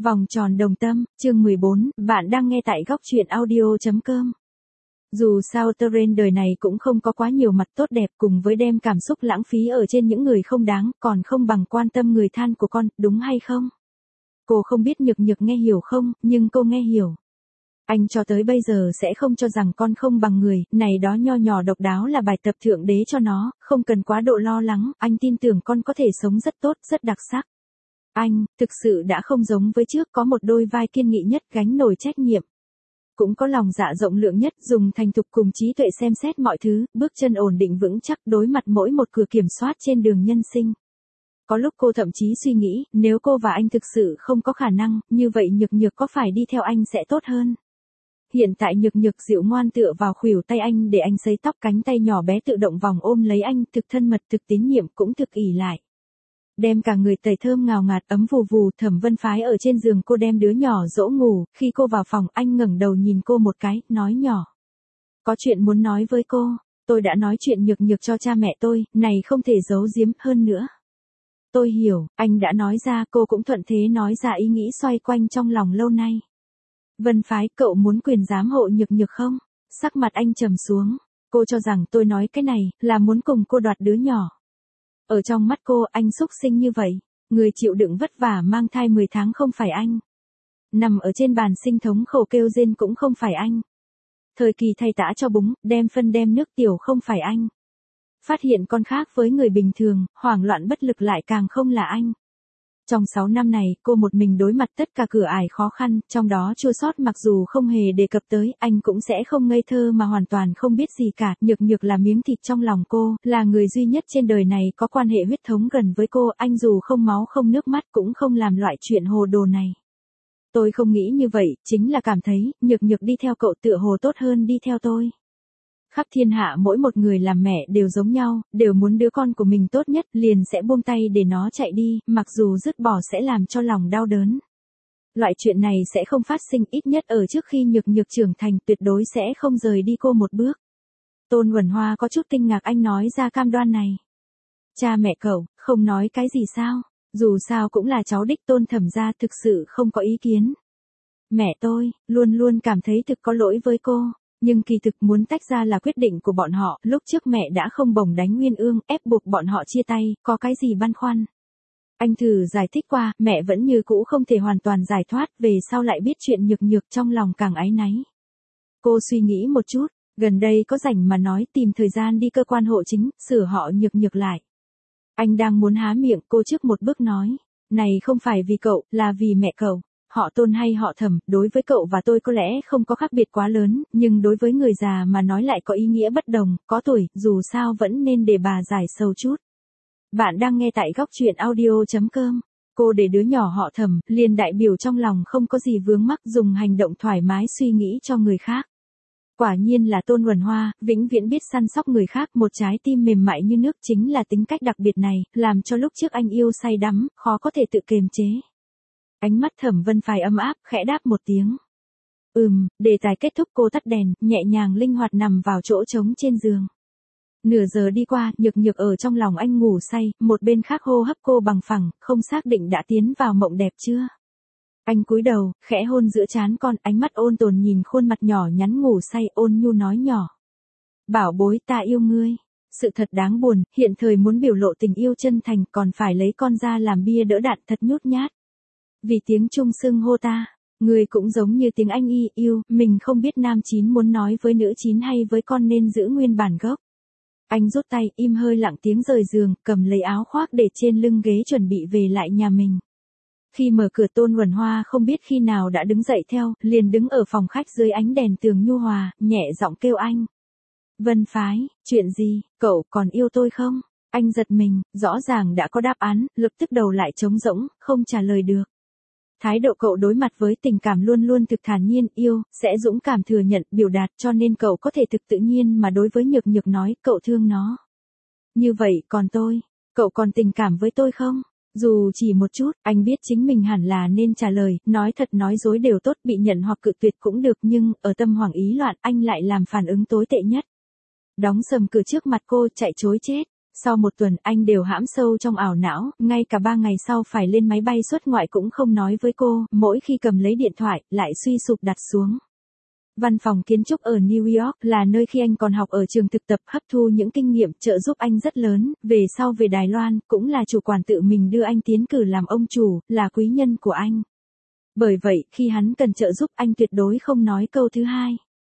Vòng tròn đồng tâm, chương 14, bạn đang nghe tại góc truyện audio.com. Dù sao Terrain đời này cũng không có quá nhiều mặt tốt đẹp, cùng với đem cảm xúc lãng phí ở trên những người không đáng, còn không bằng quan tâm người than của con, đúng hay không? Cô không biết Nhược Nhược nghe hiểu không, nhưng cô nghe hiểu. Anh cho tới bây giờ sẽ không cho rằng con không bằng người, này đó nho nhỏ độc đáo là bài tập thượng đế cho nó, không cần quá độ lo lắng, anh tin tưởng con có thể sống rất tốt, rất đặc sắc. Anh, thực sự đã không giống với trước, có một đôi vai kiên nghị nhất gánh nổi trách nhiệm. Cũng có lòng dạ rộng lượng nhất, dùng thành thục cùng trí tuệ xem xét mọi thứ, bước chân ổn định vững chắc đối mặt mỗi một cửa kiểm soát trên đường nhân sinh. Có lúc cô thậm chí suy nghĩ, nếu cô và anh thực sự không có khả năng, như vậy Nhược Nhược có phải đi theo anh sẽ tốt hơn. Hiện tại Nhược Nhược dịu ngoan tựa vào khuỷu tay anh để anh sấy tóc, cánh tay nhỏ bé tự động vòng ôm lấy anh, thực thân mật, thực tín nhiệm, cũng thực ỷ lại. Đem cả người tẩy thơm ngào ngạt ấm vù vù. Thẩm Vân Phái ở trên giường cô đem đứa nhỏ dỗ ngủ, khi cô vào phòng anh ngẩng đầu nhìn cô một cái, nói nhỏ. Có chuyện muốn nói với cô, tôi đã nói chuyện Nhược Nhược cho cha mẹ tôi, này không thể giấu giếm hơn nữa. Tôi hiểu, anh đã nói ra, cô cũng thuận thế nói ra ý nghĩ xoay quanh trong lòng lâu nay. Vân Phái, cậu muốn quyền giám hộ Nhược Nhược không? Sắc mặt anh trầm xuống, cô cho rằng tôi nói cái này, là muốn cùng cô đoạt đứa nhỏ. Ở trong mắt cô, anh xúc sinh như vậy, người chịu đựng vất vả mang thai 10 tháng không phải anh. Nằm ở trên bàn sinh thống khổ kêu rên cũng không phải anh. Thời kỳ thay tã cho búng, đem phân đem nước tiểu không phải anh. Phát hiện con khác với người bình thường, hoảng loạn bất lực lại càng không là anh. Trong 6 năm này, cô một mình đối mặt tất cả cửa ải khó khăn, trong đó chua xót mặc dù không hề đề cập tới, anh cũng sẽ không ngây thơ mà hoàn toàn không biết gì cả. Nhược Nhược là miếng thịt trong lòng cô, là người duy nhất trên đời này có quan hệ huyết thống gần với cô, anh dù không máu không nước mắt cũng không làm loại chuyện hồ đồ này. Tôi không nghĩ như vậy, chính là cảm thấy, Nhược Nhược đi theo cậu tựa hồ tốt hơn đi theo tôi. Khắp thiên hạ mỗi một người làm mẹ đều giống nhau, đều muốn đứa con của mình tốt nhất, liền sẽ buông tay để nó chạy đi, mặc dù dứt bỏ sẽ làm cho lòng đau đớn. Loại chuyện này sẽ không phát sinh, ít nhất ở trước khi Nhược Nhược trưởng thành, tuyệt đối sẽ không rời đi cô một bước. Tôn Uẩn Hoa có chút kinh ngạc anh nói ra cam đoan này. Cha mẹ cậu, không nói cái gì sao, dù sao cũng là cháu đích Tôn thẩm gia, thực sự không có ý kiến. Mẹ tôi, luôn luôn cảm thấy thực có lỗi với cô. Nhưng kỳ thực muốn tách ra là quyết định của bọn họ, lúc trước mẹ đã không bổng đánh Nguyên Ương, ép buộc bọn họ chia tay, có cái gì băn khoăn. Anh thử giải thích qua, mẹ vẫn như cũ không thể hoàn toàn giải thoát, về sau lại biết chuyện Nhược Nhược trong lòng càng áy náy. Cô suy nghĩ một chút, gần đây có rảnh mà nói tìm thời gian đi cơ quan hộ chính, sửa họ Nhược Nhược lại. Anh đang muốn há miệng, cô trước một bước nói, này không phải vì cậu, là vì mẹ cậu. Họ Tôn hay họ Thẩm, đối với cậu và tôi có lẽ không có khác biệt quá lớn, nhưng đối với người già mà nói lại có ý nghĩa bất đồng, có tuổi, dù sao vẫn nên để bà giải sầu chút. Bạn đang nghe tại góc truyện audio.com. Cô để đứa nhỏ họ Thẩm, liền đại biểu trong lòng không có gì vướng mắc, dùng hành động thoải mái suy nghĩ cho người khác. Quả nhiên là Tôn Uẩn Hoa, vĩnh viễn biết săn sóc người khác, một trái tim mềm mại như nước, chính là tính cách đặc biệt này, làm cho lúc trước anh yêu say đắm, khó có thể tự kiềm chế. Ánh mắt Thẩm Vân Phái ấm áp, khẽ đáp một tiếng. Đề tài kết thúc, cô tắt đèn, nhẹ nhàng linh hoạt nằm vào chỗ trống trên giường. Nửa giờ đi qua, Nhược Nhược ở trong lòng anh ngủ say, một bên khác hô hấp cô bằng phẳng, không xác định đã tiến vào mộng đẹp chưa. Anh cúi đầu, khẽ hôn giữa trán con, ánh mắt ôn tồn nhìn khuôn mặt nhỏ nhắn ngủ say, ôn nhu nói nhỏ. Bảo bối, ta yêu ngươi. Sự thật đáng buồn, hiện thời muốn biểu lộ tình yêu chân thành, còn phải lấy con ra làm bia đỡ đạn, thật nhút nhát. Vì tiếng Trung xưng hô ta, người cũng giống như tiếng Anh yêu, mình không biết nam 9 muốn nói với nữ 9 hay với con nên giữ nguyên bản gốc. Anh rút tay, im hơi lặng tiếng rời giường, cầm lấy áo khoác để trên lưng ghế chuẩn bị về lại nhà mình. Khi mở cửa Tôn Uẩn Hoa không biết khi nào đã đứng dậy theo, liền đứng ở phòng khách dưới ánh đèn tường nhu hòa, nhẹ giọng kêu anh. Vân Phái, chuyện gì, cậu còn yêu tôi không? Anh giật mình, rõ ràng đã có đáp án, lập tức đầu lại trống rỗng, không trả lời được. Thái độ cậu đối mặt với tình cảm luôn luôn thực thản nhiên, yêu, sẽ dũng cảm thừa nhận, biểu đạt, cho nên cậu có thể thực tự nhiên mà đối với Nhược Nhược nói, cậu thương nó. Như vậy, còn tôi, cậu còn tình cảm với tôi không? Dù chỉ một chút, anh biết chính mình hẳn là nên trả lời, nói thật nói dối đều tốt, bị nhận hoặc cự tuyệt cũng được, nhưng, ở tâm hoảng ý loạn, anh lại làm phản ứng tồi tệ nhất. Đóng sầm cửa trước mặt cô, chạy trối chết. Sau một tuần anh đều hãm sâu trong ảo não, ngay cả 3 ngày sau phải lên máy bay xuất ngoại cũng không nói với cô, mỗi khi cầm lấy điện thoại, lại suy sụp đặt xuống. Văn phòng kiến trúc ở New York là nơi khi anh còn học ở trường thực tập hấp thu những kinh nghiệm trợ giúp anh rất lớn, về sau về Đài Loan, cũng là chủ quản tự mình đưa anh tiến cử làm ông chủ, là quý nhân của anh. Bởi vậy, khi hắn cần trợ giúp anh tuyệt đối không nói câu thứ hai.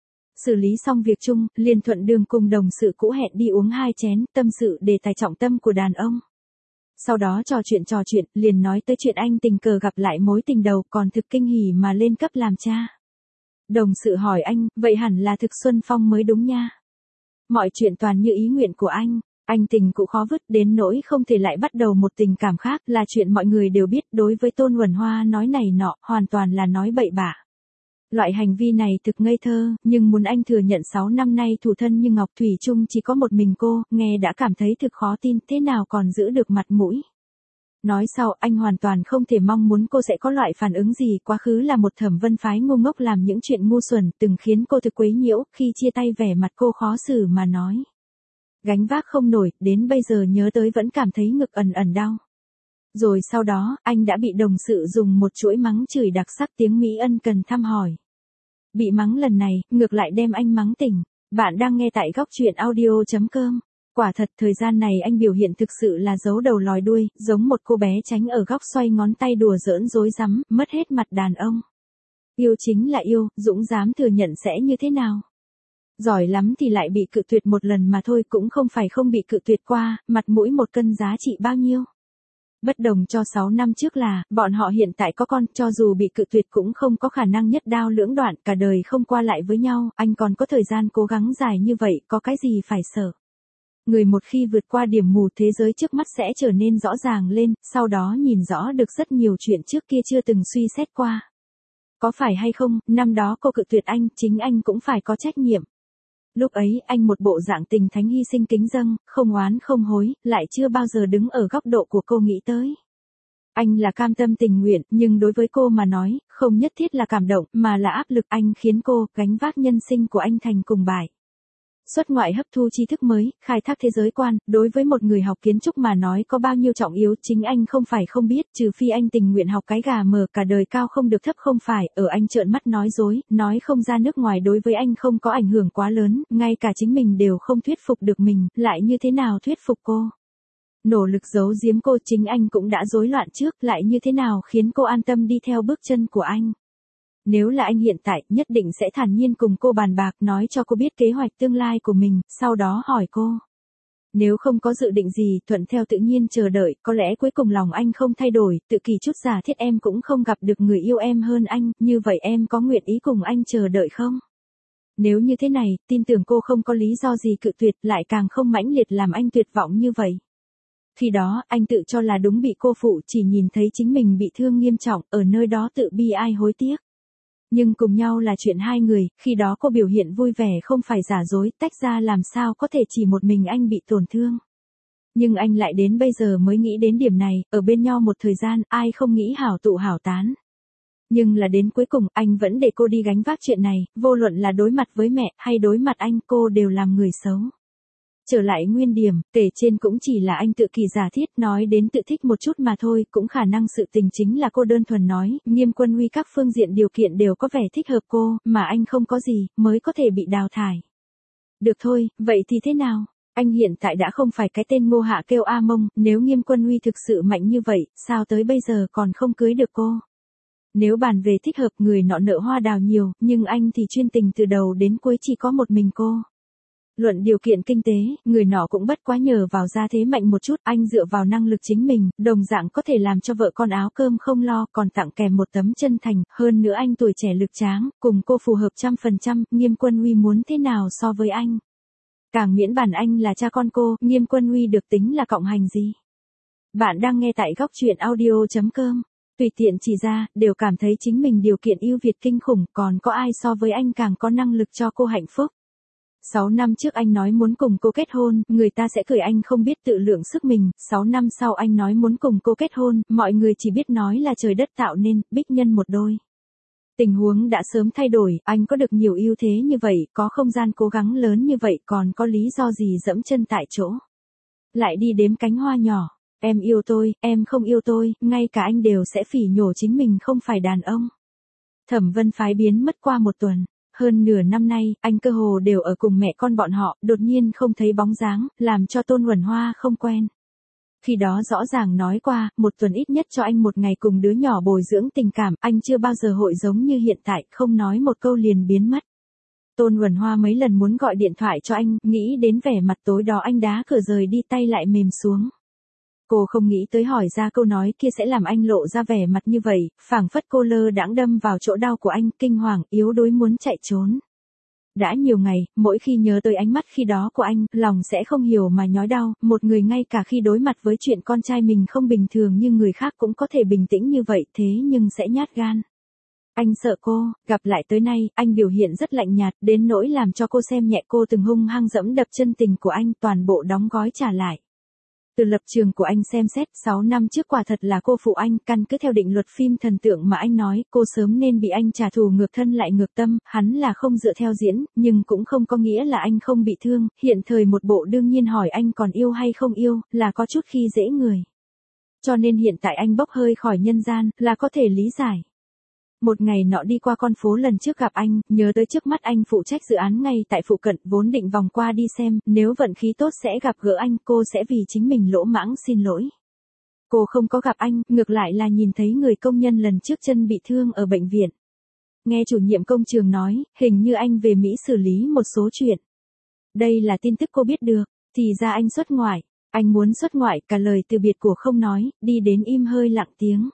Xử lý xong việc chung, liền thuận đường cùng đồng sự cũ hẹn đi uống 2 chén, tâm sự đề tài trọng tâm của đàn ông. Sau đó trò chuyện, liền nói tới chuyện anh tình cờ gặp lại mối tình đầu còn thực kinh hỉ mà lên cấp làm cha. Đồng sự hỏi anh, vậy hẳn là thực Xuân Phong mới đúng nha. Mọi chuyện toàn như ý nguyện của anh tình cũng khó vứt đến nỗi không thể lại bắt đầu một tình cảm khác là chuyện mọi người đều biết. Đối với Tôn Huẩn Hoa nói này nọ, hoàn toàn là nói bậy bạ. Loại hành vi này thực ngây thơ, nhưng muốn anh thừa nhận 6 năm nay thủ thân như ngọc thủy chung chỉ có một mình cô, nghe đã cảm thấy thực khó tin, thế nào còn giữ được mặt mũi. Nói sau, anh hoàn toàn không thể mong muốn cô sẽ có loại phản ứng gì, quá khứ là một Thẩm Vân phái ngu ngốc làm những chuyện ngu xuẩn, từng khiến cô thực quấy nhiễu, khi chia tay vẻ mặt cô khó xử mà nói. Gánh vác không nổi, đến bây giờ nhớ tới vẫn cảm thấy ngực ẩn ẩn đau. Rồi sau đó, anh đã bị đồng sự dùng một chuỗi mắng chửi đặc sắc tiếng Mỹ ân cần thăm hỏi. Bị mắng lần này, ngược lại đem anh mắng tỉnh. Bạn đang nghe tại góc truyện audio.com. Quả thật thời gian này anh biểu hiện thực sự là giấu đầu lòi đuôi, giống một cô bé tránh ở góc xoay ngón tay đùa giỡn rối rắm, mất hết mặt đàn ông. Yêu chính là yêu, dũng dám thừa nhận sẽ như thế nào? Giỏi lắm thì lại bị cự tuyệt một lần mà thôi, cũng không phải không bị cự tuyệt qua, mặt mũi một cân giá trị bao nhiêu. Bất đồng cho 6 năm trước là, bọn họ hiện tại có con, cho dù bị cự tuyệt cũng không có khả năng nhất đao lưỡng đoạn, cả đời không qua lại với nhau, anh còn có thời gian cố gắng dài như vậy, có cái gì phải sợ. Người một khi vượt qua điểm mù, thế giới trước mắt sẽ trở nên rõ ràng lên, sau đó nhìn rõ được rất nhiều chuyện trước kia chưa từng suy xét qua. Có phải hay không, năm đó cô cự tuyệt anh, chính anh cũng phải có trách nhiệm. Lúc ấy, anh một bộ dạng tình thánh hy sinh kính dâng, không oán không hối, lại chưa bao giờ đứng ở góc độ của cô nghĩ tới. Anh là cam tâm tình nguyện, nhưng đối với cô mà nói, không nhất thiết là cảm động, mà là áp lực. Anh khiến cô gánh vác nhân sinh của anh thành cùng bại. Xuất ngoại hấp thu tri thức mới, khai thác thế giới quan, đối với một người học kiến trúc mà nói có bao nhiêu trọng yếu, chính anh không phải không biết, trừ phi anh tình nguyện học cái gà mờ cả đời cao không được thấp không phải, ở anh trợn mắt nói dối, nói không ra nước ngoài đối với anh không có ảnh hưởng quá lớn, ngay cả chính mình đều không thuyết phục được mình, lại như thế nào thuyết phục cô. Nỗ lực giấu giếm cô, chính anh cũng đã rối loạn trước, lại như thế nào khiến cô an tâm đi theo bước chân của anh. Nếu là anh hiện tại, nhất định sẽ thản nhiên cùng cô bàn bạc, nói cho cô biết kế hoạch tương lai của mình, sau đó hỏi cô. Nếu không có dự định gì, thuận theo tự nhiên chờ đợi, có lẽ cuối cùng lòng anh không thay đổi, tự kỳ chút giả thiết em cũng không gặp được người yêu em hơn anh, như vậy em có nguyện ý cùng anh chờ đợi không? Nếu như thế này, tin tưởng cô không có lý do gì cự tuyệt, lại càng không mãnh liệt làm anh tuyệt vọng như vậy. Khi đó, anh tự cho là đúng bị cô phụ, chỉ nhìn thấy chính mình bị thương nghiêm trọng, ở nơi đó tự bi ai hối tiếc. Nhưng cùng nhau là chuyện hai người, khi đó cô biểu hiện vui vẻ không phải giả dối, tách ra làm sao có thể chỉ một mình anh bị tổn thương. Nhưng anh lại đến bây giờ mới nghĩ đến điểm này, ở bên nhau một thời gian, ai không nghĩ hảo tụ hảo tán. Nhưng là đến cuối cùng, anh vẫn để cô đi gánh vác chuyện này, vô luận là đối mặt với mẹ, hay đối mặt anh, cô đều làm người xấu. Trở lại nguyên điểm, kể trên cũng chỉ là anh tự kỳ giả thiết, nói đến tự thích một chút mà thôi, cũng khả năng sự tình chính là cô đơn thuần nói, Nghiêm Quân Huy các phương diện điều kiện đều có vẻ thích hợp cô, mà anh không có gì, mới có thể bị đào thải. Được thôi, vậy thì thế nào? Anh hiện tại đã không phải cái tên ngô hạ kêu A Mông, nếu Nghiêm Quân Huy thực sự mạnh như vậy, sao tới bây giờ còn không cưới được cô? Nếu bàn về thích hợp, người nọ nợ hoa đào nhiều, nhưng anh thì chuyên tình từ đầu đến cuối chỉ có một mình cô. Luận điều kiện kinh tế, người nọ cũng bất quá nhờ vào gia thế mạnh một chút, anh dựa vào năng lực chính mình, đồng dạng có thể làm cho vợ con áo cơm không lo, còn tặng kèm một tấm chân thành, hơn nữa anh tuổi trẻ lực tráng, cùng cô phù hợp 100%, Nghiêm Quân Huy muốn thế nào so với anh? Càng miễn bản anh là cha con cô, Nghiêm Quân Huy được tính là cộng hành gì? Bạn đang nghe tại góc truyện audio.com. Tùy tiện chỉ ra, đều cảm thấy chính mình điều kiện ưu việt kinh khủng, còn có ai so với anh càng có năng lực cho cô hạnh phúc. 6 năm trước anh nói muốn cùng cô kết hôn, người ta sẽ cười anh không biết tự lượng sức mình, 6 năm sau anh nói muốn cùng cô kết hôn, mọi người chỉ biết nói là trời đất tạo nên, bích nhân một đôi. Tình huống đã sớm thay đổi, anh có được nhiều ưu thế như vậy, có không gian cố gắng lớn như vậy, còn có lý do gì dẫm chân tại chỗ. lại đi đếm cánh hoa nhỏ. Em yêu tôi, em không yêu tôi, ngay cả anh đều sẽ phỉ nhổ chính mình không phải đàn ông. Thẩm Vân Phái biến mất qua một tuần. Hơn nửa năm nay, anh cơ hồ đều ở cùng mẹ con bọn họ, đột nhiên không thấy bóng dáng, làm cho Tôn Huẩn Hoa không quen. Khi đó rõ ràng nói qua, một tuần ít nhất cho anh một ngày cùng đứa nhỏ bồi dưỡng tình cảm, anh chưa bao giờ hội giống như hiện tại, không nói một câu liền biến mất. Tôn Huẩn Hoa mấy lần muốn gọi điện thoại cho anh, nghĩ đến vẻ mặt tối đó anh đá cửa rời đi tay lại mềm xuống. Cô không nghĩ tới hỏi ra câu nói kia sẽ làm anh lộ ra vẻ mặt như vậy, phảng phất cô lơ đãng đâm vào chỗ đau của anh, kinh hoàng, yếu đuối muốn chạy trốn. Đã nhiều ngày, mỗi khi nhớ tới ánh mắt khi đó của anh, lòng sẽ không hiểu mà nhói đau, một người ngay cả khi đối mặt với chuyện con trai mình không bình thường nhưng người khác cũng có thể bình tĩnh như vậy thế nhưng sẽ nhát gan. Anh sợ cô, gặp lại tới nay, anh biểu hiện rất lạnh nhạt, đến nỗi làm cho cô xem nhẹ cô từng hung hăng dẫm đập chân tình của anh, toàn bộ đóng gói trả lại. Từ lập trường của anh xem xét, 6 năm trước quả thật là cô phụ anh, căn cứ theo định luật phim thần tượng mà anh nói, cô sớm nên bị anh trả thù ngược thân lại ngược tâm, hắn là không dựa theo diễn, nhưng cũng không có nghĩa là anh không bị thương, hiện thời một bộ đương nhiên hỏi anh còn yêu hay không yêu, là có chút khi dễ người. Cho nên hiện tại anh bốc hơi khỏi nhân gian, là có thể lý giải. Một ngày nọ đi qua con phố lần trước gặp anh, nhớ tới trước mắt anh phụ trách dự án ngay tại phụ cận, vốn định vòng qua đi xem, nếu vận khí tốt sẽ gặp gỡ anh, cô sẽ vì chính mình lỗ mãng xin lỗi. Cô không có gặp anh, ngược lại là nhìn thấy người công nhân lần trước chân bị thương ở bệnh viện. Nghe chủ nhiệm công trường nói, hình như anh về Mỹ xử lý một số chuyện. Đây là tin tức cô biết được, thì ra anh xuất ngoại. Anh muốn xuất ngoại, cả lời từ biệt của không nói, đi đến im hơi lặng tiếng.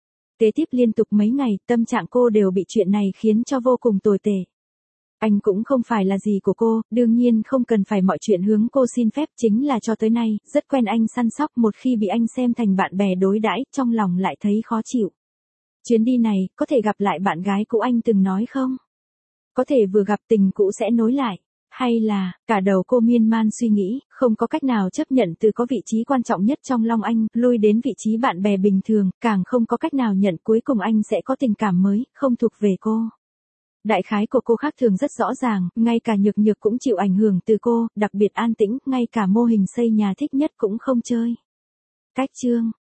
Kế tiếp liên tục mấy ngày, tâm trạng cô đều bị chuyện này khiến cho vô cùng tồi tệ. Anh cũng không phải là gì của cô, đương nhiên không cần phải mọi chuyện hướng cô xin phép, chính là cho tới nay, rất quen anh săn sóc, một khi bị anh xem thành bạn bè đối đãi, trong lòng lại thấy khó chịu. Chuyến đi này, có thể gặp lại bạn gái cũ anh từng nói không? Có thể vừa gặp tình cũ sẽ nối lại. Hay là, cả đầu cô miên man suy nghĩ, không có cách nào chấp nhận từ có vị trí quan trọng nhất trong lòng anh, lui đến vị trí bạn bè bình thường, càng không có cách nào nhận cuối cùng anh sẽ có tình cảm mới, không thuộc về cô. Đại khái của cô khác thường rất rõ ràng, ngay cả nhược nhược cũng chịu ảnh hưởng từ cô, đặc biệt an tĩnh, ngay cả mô hình xây nhà thích nhất cũng không chơi. Cách chương